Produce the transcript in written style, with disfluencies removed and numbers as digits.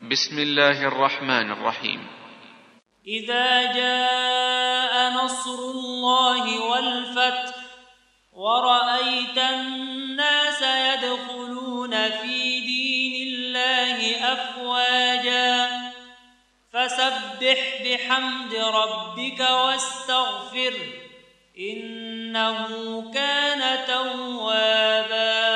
بسم الله الرحمن الرحيم. إذا جاء نصر الله والفتح ورأيت الناس يدخلون في دين الله أفواجا فسبح بحمد ربك واستغفره إنه كان توابا.